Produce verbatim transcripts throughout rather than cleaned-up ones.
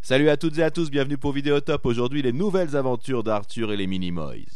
Salut à toutes et à tous, bienvenue pour Vidéotop. Aujourd'hui, les nouvelles aventures d'Arthur et les Minimoys.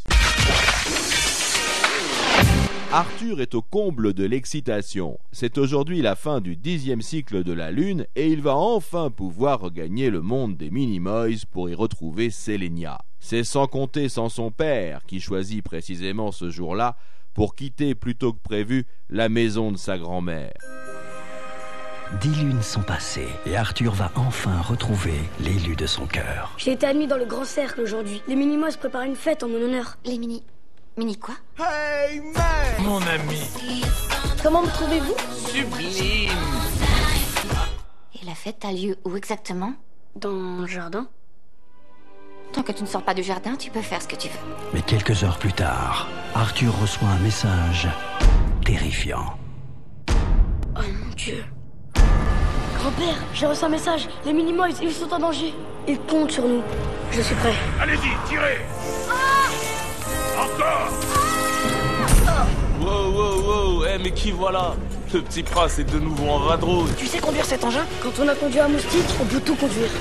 Arthur est au comble de l'excitation. C'est aujourd'hui la fin du dixième cycle de la Lune et il va enfin pouvoir regagner le monde des Minimoys pour y retrouver Sélénia. C'est sans compter sans son père qui choisit précisément ce jour-là pour quitter plus tôt que prévu la maison de sa grand-mère. Dix lunes sont passées et Arthur va enfin retrouver l'élu de son cœur. J'ai été admis dans le grand cercle aujourd'hui. Les Minimoys préparent une fête en mon honneur. Les mini... Mini quoi? Hey man! Mon ami. Comment me trouvez-vous? Sublime. Et la fête a lieu où exactement? Dans le jardin. Tant que tu ne sors pas du jardin, tu peux faire ce que tu veux. Mais quelques heures plus tard, Arthur reçoit un message terrifiant. Oh mon Dieu. Grand-père, j'ai reçu un message. Les Minimoys, ils sont en danger. Ils comptent sur nous. Je suis prêt. Allez-y, tirez. Ah Encore. ah Wow, wow, wow. Eh, mais qui voilà? Le petit prince est de nouveau en vadrouille. Tu sais conduire cet engin? Quand on a conduit un moustique, on peut tout conduire.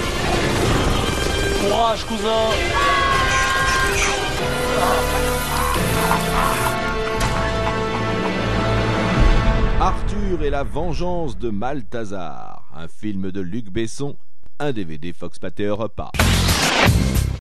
Courage, cousin. Arthur et la vengeance de Malthazar, un film de Luc Besson, un D V D Fox Pathé Europa.